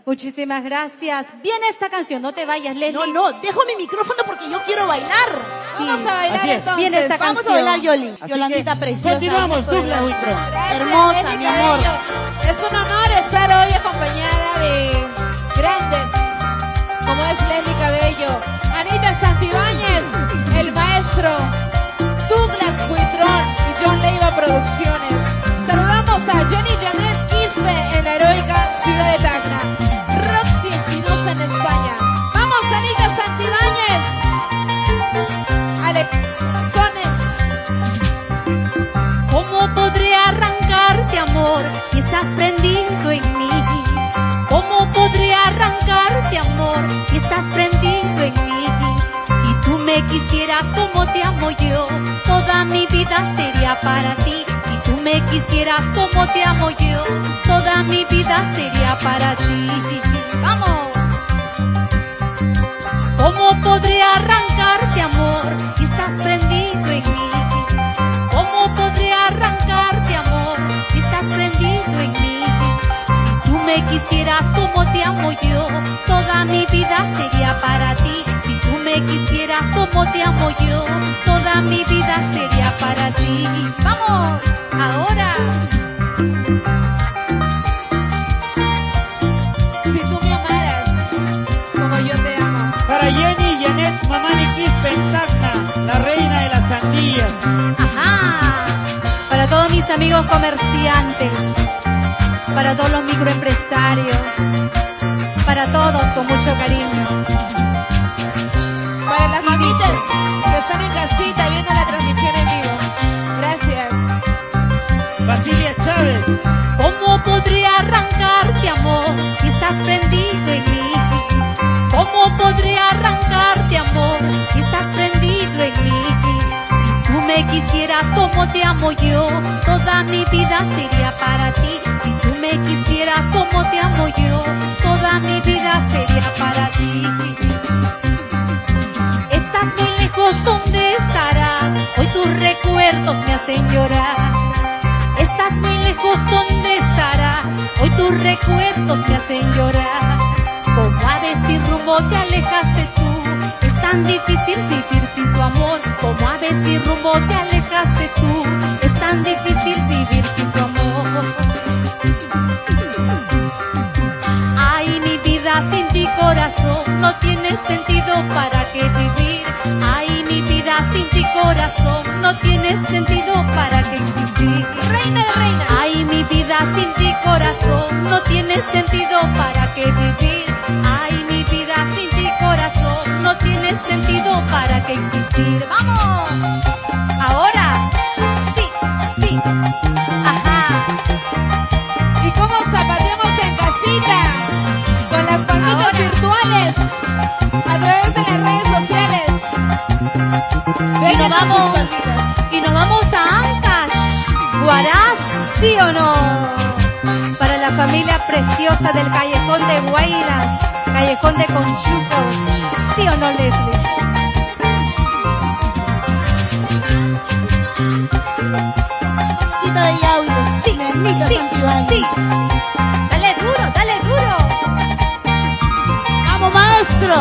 Muchísimas gracias. Viene esta canción, no te vayas, Leslie. No, dejo mi micrófono porque yo quiero bailar. Sí. Vamos a bailar entonces. Viene esta Vamos canción. a bailar, Yoli. Así Yolandita que preciosa. continuamos, Douglas Huitrón. Gracias, Hermosa, Leslie mi amor. Cabello. Es un honor estar hoy acompañada de grandes, como es Leslie Cabello, Anita Santibáñez, el maestro Douglas Huitrón y John Leiva Producciones. Saludamos a Jenny Janet Quispe en la heroica ciudad de Tacna, Roxy Espinosa en España. Vamos, Anita Santibáñez, Corazones. ¿Cómo podré arrancarte, amor, si estás prendido en mí? ¿Cómo podré arrancarte, amor, si estás prendido en mí? Si tú me quisieras como te amo yo, toda mi vida sería para ti. Si tú me quisieras como te amo yo, toda mi vida sería para ti. ¡Vamos! ¿Cómo podré arrancarte, amor, si estás prendido en mí? ¿Cómo podré arrancarte, amor, si estás prendido en mí? Si tú me quisieras como te amo yo, toda mi vida sería para ti. Si tú me quisieras como te amo yo, toda mi vida sería para ti. ¡Vamos! Ahora. Si tú me amaras como yo te amo. Para Jenny Janet Mamani Quispe en Tacna, la reina de las sandías. Ajá. Para todos mis amigos comerciantes, para todos los microempresarios, para todos con mucho cariño. Para las mamitas que están en casita viendo la transmisión en vivo. Gracias. Basilia Chávez. ¿Cómo podré arrancarte, amor, si estás prendido en mí? ¿Cómo podré arrancarte, amor, si estás prendido en mí? Si tú me quisieras como te amo yo, toda mi vida sería para ti. Si tú me quisieras como te amo yo, toda mi vida sería para ti. Estás muy lejos, ¿dónde estarás? Hoy tus recuerdos me hacen llorar. Estás muy lejos, ¿dónde estarás? Hoy tus recuerdos me hacen llorar. Como aves sin rumbo te alejaste tú. Es tan difícil vivir sin tu amor. Como aves sin rumbo te alejaste tú. Es tan difícil vivir sin tu amor. Ay, mi vida sin ti, corazón, no tiene sentido para qué vivir. Ay, mi vida sin ti, corazón, no tiene sentido para qué existir. Reina de reinas. Ay, mi vida sin ti, corazón, no tiene sentido para qué vivir. Ay, mi vida sin ti, corazón, no tiene sentido para qué existir. ¡Vamos! Ahora, sí, sí, ajá. ¿Y cómo zapateamos en casita? Con las palmitas Ahora. virtuales. A través de las redes sociales. Y Déjenos nos sus vamos, palmitas. y nos vamos a Ancash, Huaraz, ¿sí o no? Para la familia preciosa del Callejón de Guaylas, Callejón de Conchucos, ¿sí o no, Leslie? Quita de audio. Sí, Nenita sí, Santibáñez. sí. Dale duro, dale duro. ¡Vamos, maestro!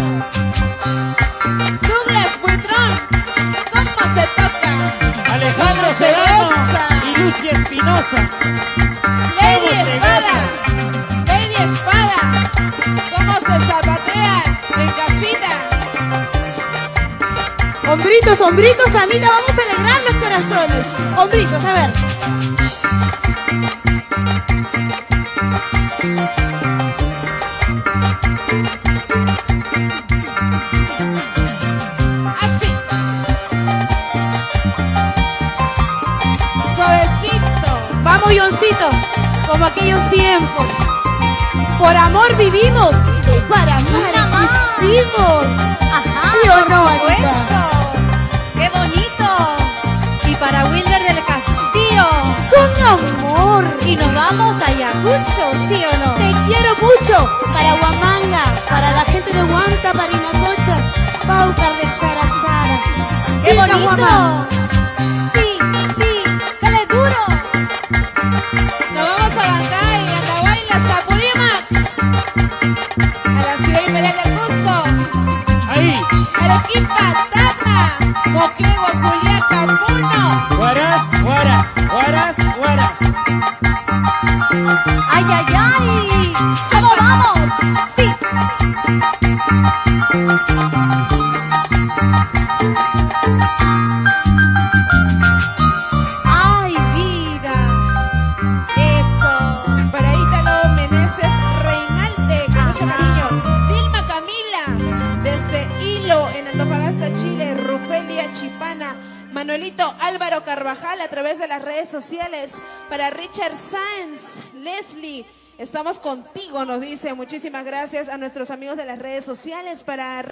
Douglas Huitrón. ¿Cómo se toca? Alejandro ¿Cómo se Serrano goza? y Lucy Espinosa. Lady Espada. Lady Espada. ¿Cómo se zapatea en casita? Hombritos, hombritos, Anita, vamos a alegrar los corazones. Hombritos, a ver. Así. Suavecito. Vamos, Johncito, como aquellos tiempos. Por amor vivimos y para amar Nada más. existimos. Ajá, ¿Sí o por no, supuesto. Anita? ¡Qué bonito! Y para Wilder del Castillo. Con amor. Y nos vamos a Ayacucho, ¿sí o no? Te quiero mucho. Para Huamanga, para la gente de Huanta, Parinacochas, Paucar de Sarazara. ¡Qué ¡Viva bonito! Huamanga! Sí, sí, dale duro. Nos vamos a Bancay, Atahuaylas, Apurímac. ¡Ay, ay, ay! ¿Cómo vamos? ¡Sí! ¡Ay, vida! ¡Eso! Para Ítalo Meneses Reinalde, con mucho cariño. Dilma Camila, desde Hilo, en Antofagasta, Chile. Rufelia Chipana. Manuelito Álvaro Carvajal, a través de las redes sociales. Para Richard Sáenz, Leslie, estamos contigo, nos dice. Muchísimas gracias a nuestros amigos de las redes sociales. Para